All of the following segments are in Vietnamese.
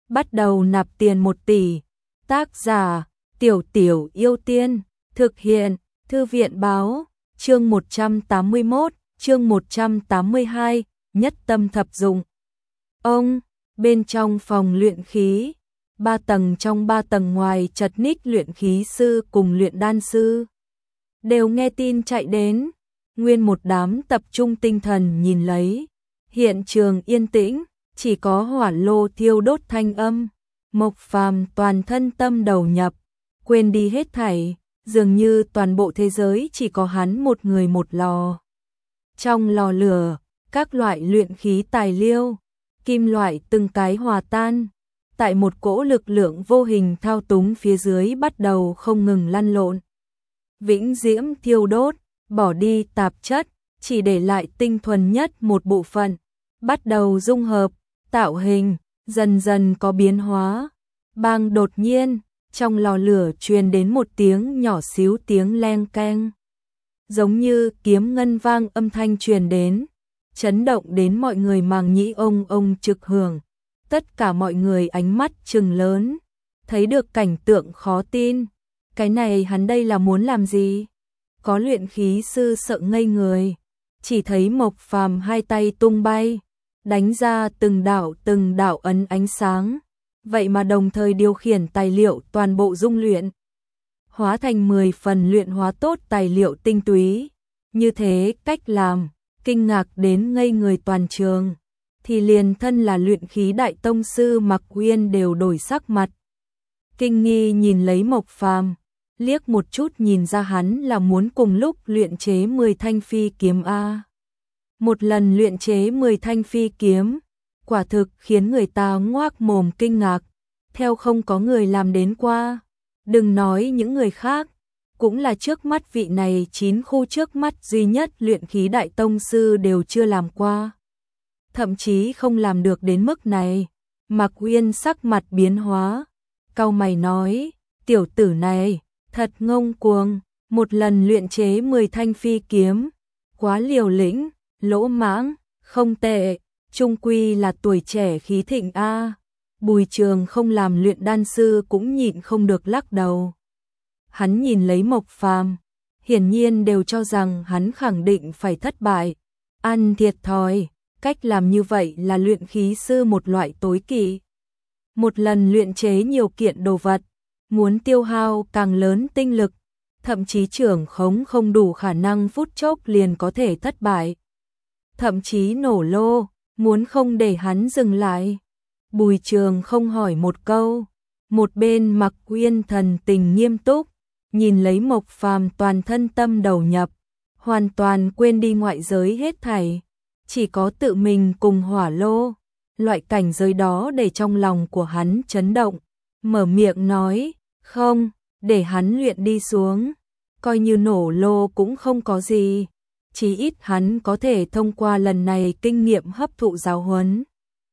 bắt đầu nạp tiền 1 tỷ. Tác giả: Tiểu Tiểu Yêu Tiên, thực hiện: Thư viện báo, chương 181, chương 182, nhất tâm thập dụng. Ông, bên trong phòng luyện khí, 3 tầng trong 3 tầng ngoài chật ních luyện khí sư cùng luyện đan sư. Đều nghe tin chạy đến, nguyên một đám tập trung tinh thần nhìn lấy. Hiện trường yên tĩnh, chỉ có hỏa lô thiêu đốt thanh âm. Mộc Phàm toàn thân tâm đầu nhập, quên đi hết thảy, dường như toàn bộ thế giới chỉ có hắn một người một lò. Trong lò lửa, các loại luyện khí tài liệu, kim loại từng cái hòa tan, tại một cỗ lực lượng vô hình thao túng phía dưới bắt đầu không ngừng lăn lộn. Vĩnh diễm thiêu đốt, bỏ đi tạp chất, chỉ để lại tinh thuần nhất một bộ phận, bắt đầu dung hợp, tạo hình, dần dần có biến hóa. Bang đột nhiên, trong lò lửa truyền đến một tiếng nhỏ xíu tiếng leng keng. Giống như kiếm ngân vang âm thanh truyền đến, chấn động đến mọi người màng nhĩ ông trực hưởng. Tất cả mọi người ánh mắt trừng lớn, thấy được cảnh tượng khó tin. Cái này hắn đây là muốn làm gì? Có luyện khí sư sợ ngây người, chỉ thấy Mộc Phàm hai tay tung bay, đánh ra từng đạo ấn ánh sáng, vậy mà đồng thời điều khiển tài liệu toàn bộ dung luyện, hóa thành 10 phần luyện hóa tốt tài liệu tinh túy. Như thế cách làm, kinh ngạc đến ngây người toàn trường, thì liền thân là luyện khí đại tông sư Mạc Uyên đều đổi sắc mặt. Kinh nghi nhìn lấy Mộc Phàm, liếc một chút nhìn ra hắn là muốn cùng lúc luyện chế 10 thanh phi kiếm a. Một lần luyện chế 10 thanh phi kiếm, quả thực khiến người ta ngoác mồm kinh ngạc, theo không có người làm đến qua. Đừng nói những người khác, cũng là trước mắt vị này 9 khu trước mắt duy nhất luyện khí đại tông sư đều chưa làm qua. Thậm chí không làm được đến mức này. Mạc Uyên sắc mặt biến hóa, cau mày nói, tiểu tử này, thật ngông cuồng, một lần luyện chế 10 thanh phi kiếm, quá liều lĩnh, lỗ mãng, không tệ, chung quy là tuổi trẻ khí thịnh a. Bùi Trường không làm luyện đan sư cũng nhịn không được lắc đầu. Hắn nhìn lấy Mộc Phàm, hiển nhiên đều cho rằng hắn khẳng định phải thất bại, ăn thiệt thòi. Cách làm như vậy là luyện khí sư một loại tối kỵ. Một lần luyện chế nhiều kiện đồ vật, muốn tiêu hao càng lớn tinh lực, thậm chí trưởng khống không đủ khả năng phút chốc liền có thể thất bại. Thậm chí nổ lô, muốn không để hắn dừng lại. Bùi Trường không hỏi một câu, một bên Mạc Uyên thần tình nghiêm túc, nhìn lấy Mộc Phàm toàn thân tâm đầu nhập, hoàn toàn quên đi ngoại giới hết thảy, chỉ có tự mình cùng hỏa lô. Loại cảnh giới đó để trong lòng của hắn chấn động, mở miệng nói, không, để hắn luyện đi xuống, coi như nổ lô cũng không có gì, chí ít hắn có thể thông qua lần này kinh nghiệm hấp thụ giáo huấn.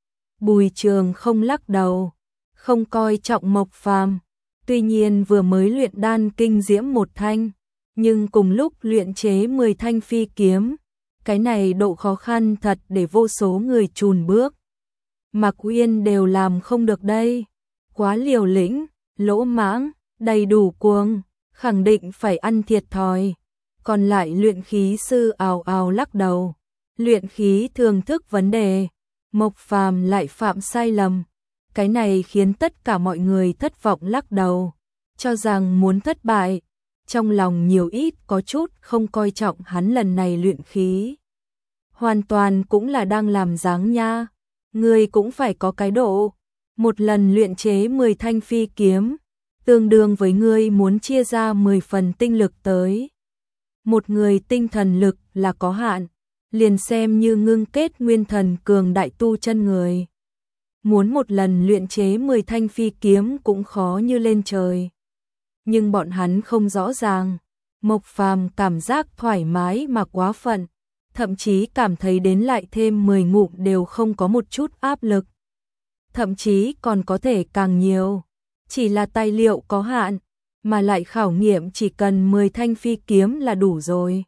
Bùi Trường không lắc đầu, không coi trọng Mộc Phàm, tuy nhiên vừa mới luyện đan kinh diễm một thanh, nhưng cùng lúc luyện chế 10 thanh phi kiếm, cái này độ khó khăn thật để vô số người chùn bước. Mạc Uyên đều làm không được đây, quá liều lĩnh, lỗ mãng, đầy đủ cuồng, khẳng định phải ăn thiệt thòi. Còn lại luyện khí sư ào ào lắc đầu, luyện khí thường thức vấn đề, Mộc Phàm lại phạm sai lầm, cái này khiến tất cả mọi người thất vọng lắc đầu, cho rằng muốn thất bại, trong lòng nhiều ít có chút không coi trọng hắn lần này luyện khí. Hoàn toàn cũng là đang làm dáng nha, người cũng phải có cái độ, một lần luyện chế 10 thanh phi kiếm, tương đương với ngươi muốn chia ra 10 phần tinh lực tới. Một người tinh thần lực là có hạn, liền xem như ngưng kết nguyên thần cường đại tu chân người. Muốn một lần luyện chế 10 thanh phi kiếm cũng khó như lên trời. Nhưng bọn hắn không rõ ràng, Mộc Phàm cảm giác thoải mái mà quá phận, thậm chí cảm thấy đến lại thêm 10 ngụm đều không có một chút áp lực. Thậm chí còn có thể càng nhiều, chỉ là tài liệu có hạn, mà lại khảo nghiệm chỉ cần 10 thanh phi kiếm là đủ rồi.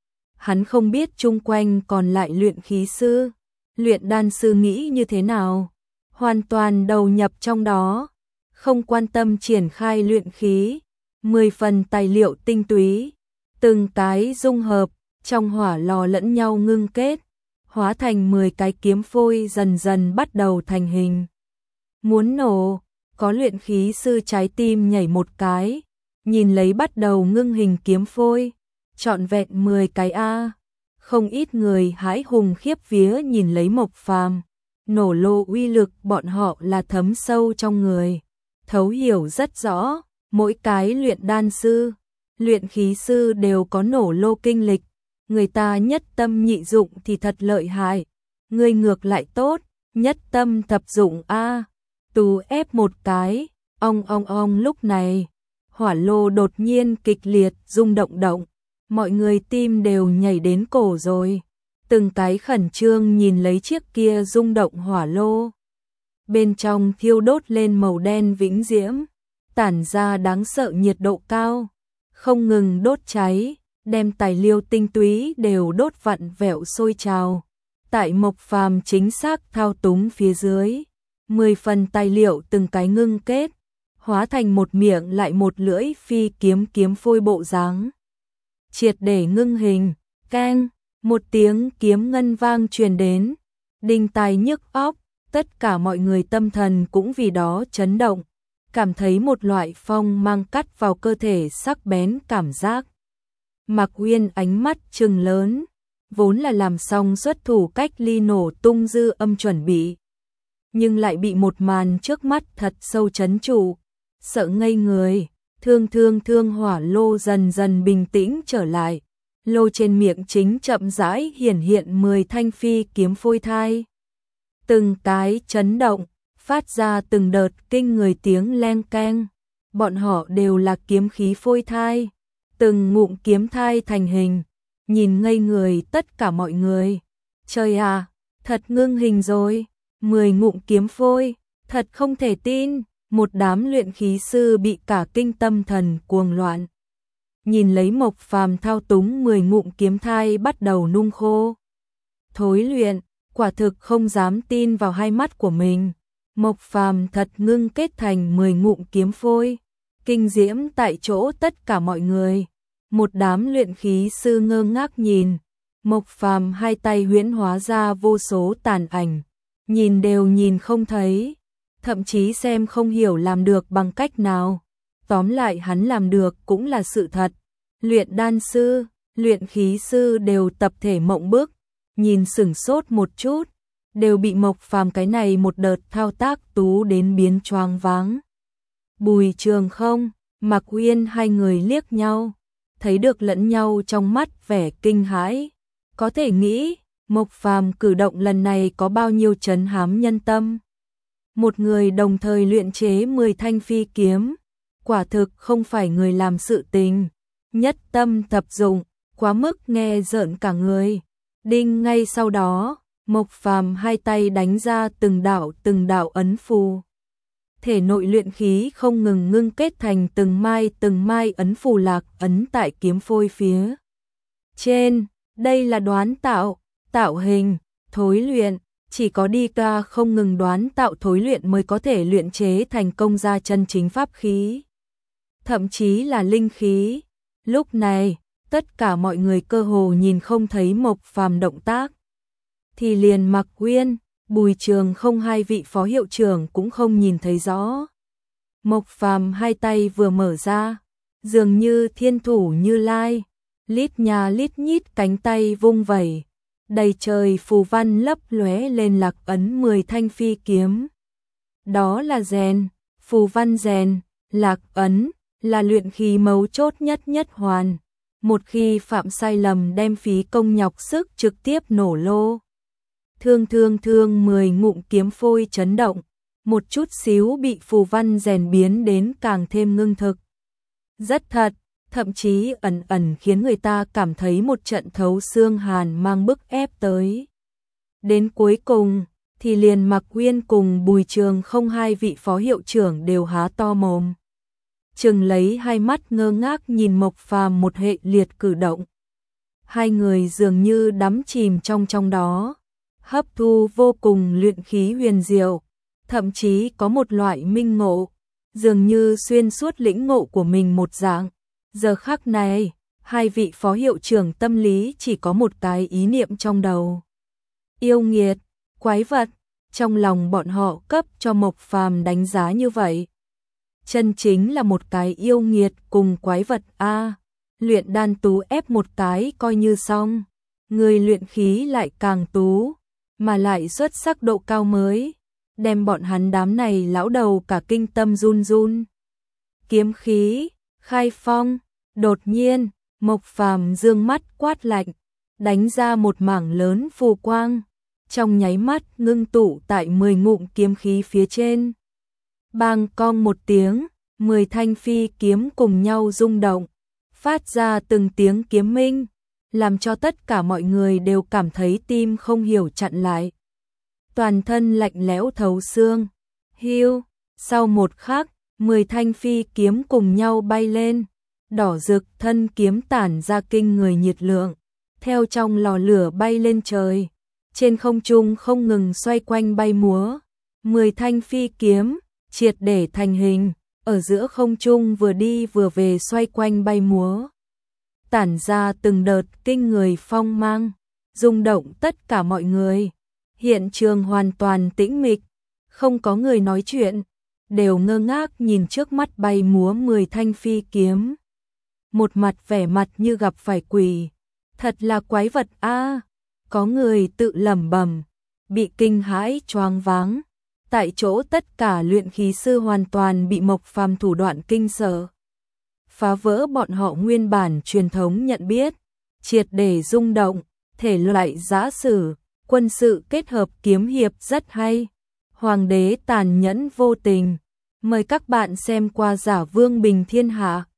Hắn không biết chung quanh còn lại luyện khí sư, luyện đan sư nghĩ như thế nào. hoàn toàn đầu nhập trong đó, không quan tâm triển khai luyện khí, 10 phần tài liệu tinh túy, từng cái dung hợp, trong hỏa lò lẫn nhau ngưng kết, hóa thành 10 cái kiếm phôi dần dần bắt đầu thành hình. Muốn nổ, có luyện khí sư trái tim nhảy một cái, nhìn lấy bắt đầu ngưng hình kiếm phôi, trọn vẹn 10 cái a. Không ít người hãi hùng khiếp vía nhìn lấy Mộc Phàm, nổ lô uy lực bọn họ là thấm sâu trong người, thấu hiểu rất rõ, mỗi cái luyện đan sư, luyện khí sư đều có nổ lô kinh lịch, người ta nhất tâm nhị dụng thì thật lợi hại, người ngược lại tốt, nhất tâm thập dụng a. Tú ép một cái, ong lúc này, hỏa lô đột nhiên kịch liệt rung động, mọi người tim đều nhảy đến cổ rồi, từng cái khẩn trương nhìn lấy chiếc kia rung động hỏa lô. Bên trong thiêu đốt lên màu đen vĩnh diễm, tản ra đáng sợ nhiệt độ cao, không ngừng đốt cháy, đem tài liệu tinh túy đều đốt vặn vẹo sôi trào. Tại Mộc Phàm chính xác thao túng phía dưới, 10 phần tài liệu từng cái ngưng kết, hóa thành một miệng lại một lưỡi phi kiếm phôi bộ dáng. Triệt để ngưng hình, keng, một tiếng kiếm ngân vang truyền đến, đinh tai nhức óc, tất cả mọi người tâm thần cũng vì đó chấn động, cảm thấy một loại phong mang cắt vào cơ thể sắc bén cảm giác. Mạc Uyên ánh mắt trừng lớn, vốn là làm xong xuất thủ cách ly nổ tung dư âm chuẩn bị, nhưng lại bị một màn trước mắt thật sâu chấn trụ, sợ ngây người. Thương hỏa lô dần dần bình tĩnh trở lại, lô trên miệng chính chậm rãi hiện 10 thanh phi kiếm phôi thai. Từng cái chấn động, phát ra từng đợt kinh người tiếng leng keng, bọn họ đều là kiếm khí phôi thai, từng ngụm kiếm thai thành hình, nhìn ngây người tất cả mọi người. Trời à, thật ngưng hình rồi, 10 ngụm kiếm phôi, thật không thể tin. Một đám luyện khí sư bị cả kinh tâm thần cuồng loạn. Nhìn lấy Mộc Phàm thao túng 10 ngụm kiếm thai bắt đầu nung khô. Thối luyện, quả thực không dám tin vào hai mắt của mình. Mộc Phàm thật ngưng kết thành 10 ngụm kiếm phôi. Kinh diễm tại chỗ tất cả mọi người. Một đám luyện khí sư ngơ ngác nhìn. Mộc Phàm hai tay huyễn hóa ra vô số tàn ảnh. Nhìn đều nhìn không thấy. Thậm chí xem không hiểu làm được bằng cách nào. Tóm lại hắn làm được cũng là sự thật. Luyện đan sư, luyện khí sư đều tập thể mộng bức, nhìn sửng sốt một chút, đều bị Mộc Phàm cái này một đợt thao tác tú đến biến choáng váng. Bùi Trường Không, Mạc Uyên hai người liếc nhau, thấy được lẫn nhau trong mắt vẻ kinh hãi. Có thể nghĩ, Mộc Phàm cử động lần này có bao nhiêu trấn hám nhân tâm. Một người đồng thời luyện chế 10 thanh phi kiếm, quả thực không phải người làm sự tình. Nhất tâm thập dụng, quá mức nghe rợn cả người. Đinh ngay sau đó, Mộc Phàm hai tay đánh ra từng đạo ấn phù. Thể nội luyện khí không ngừng ngưng kết thành từng mai ấn phù lạc ấn tại kiếm phôi phía trên. Đây là đoán tạo hình, thối luyện. Chỉ có đi ca không ngừng đoán tạo thối luyện mới có thể luyện chế thành công ra chân chính pháp khí. Thậm chí là linh khí. Lúc này, tất cả mọi người cơ hồ nhìn không thấy Mộc Phàm động tác. Thì liền Mạc Uyên, Bùi Trường Không hai vị phó hiệu trưởng cũng không nhìn thấy rõ. Mộc Phàm hai tay vừa mở ra, dường như thiên thủ Như Lai, lít nhà lít nhít cánh tay vung vẩy. Đầy trời phù văn lấp lóe lên lạc ấn 10 thanh phi kiếm. Đó là rèn, phù văn rèn, lạc ấn, là luyện khí mấu chốt nhất hoàn. Một khi phạm sai lầm đem phí công nhọc sức trực tiếp nổ lô. Thương 10 ngụm kiếm phôi chấn động, một chút xíu bị phù văn rèn biến đến càng thêm ngưng thực. Rất thật. Thậm chí ẩn khiến người ta cảm thấy một trận thấu xương hàn mang bức ép tới. Đến cuối cùng, thì liền Mạc Uyên cùng Bùi Trường Không hai vị phó hiệu trưởng đều há to mồm. Trừng lấy hai mắt ngơ ngác nhìn Mộc Phàm một hệ liệt cử động. Hai người dường như đắm chìm trong đó, hấp thu vô cùng luyện khí huyền diệu, thậm chí có một loại minh ngộ, dường như xuyên suốt lĩnh ngộ của mình một dạng. Giờ khắc này, hai vị phó hiệu trưởng tâm lý chỉ có một cái ý niệm trong đầu. Yêu nghiệt, quái vật, trong lòng bọn họ cấp cho Mộc Phàm đánh giá như vậy. Chân chính là một cái yêu nghiệt cùng quái vật a. Luyện đan tú ép một cái coi như xong, người luyện khí lại càng tú, mà lại xuất sắc độ cao mới, đem bọn hắn đám này lão đầu cả kinh tâm run run. Kiếm khí, khai phong, đột nhiên, Mộc Phàm dương mắt quát lạnh, đánh ra một mảng lớn phù quang, trong nháy mắt ngưng tụ tại 10 ngụm kiếm khí phía trên. Bang cong một tiếng, 10 thanh phi kiếm cùng nhau rung động, phát ra từng tiếng kiếm minh, làm cho tất cả mọi người đều cảm thấy tim không hiểu chặn lại. Toàn thân lạnh lẽo thấu xương. Hiu, sau một khắc, 10 thanh phi kiếm cùng nhau bay lên, đỏ rực thân kiếm tản ra kinh người nhiệt lượng, theo trong lò lửa bay lên trời, trên không trung không ngừng xoay quanh bay múa. 10 thanh phi kiếm triệt để thành hình, ở giữa không trung vừa đi vừa về xoay quanh bay múa, tản ra từng đợt kinh người phong mang, rung động tất cả mọi người. Hiện trường hoàn toàn tĩnh mịch, không có người nói chuyện, đều ngơ ngác nhìn trước mắt bay múa 10 thanh phi kiếm. Một mặt vẻ mặt như gặp phải quỷ, thật là quái vật a. Có người tự lẩm bẩm, bị kinh hãi choáng váng. Tại chỗ tất cả luyện khí sư hoàn toàn bị Mộc Phàm thủ đoạn kinh sợ, phá vỡ bọn họ nguyên bản truyền thống nhận biết, triệt để rung động. Thể loại giã sử, quân sự kết hợp kiếm hiệp rất hay. Hoàng đế tàn nhẫn vô tình. Mời các bạn xem qua Giả Vương Bình Thiên Hạ.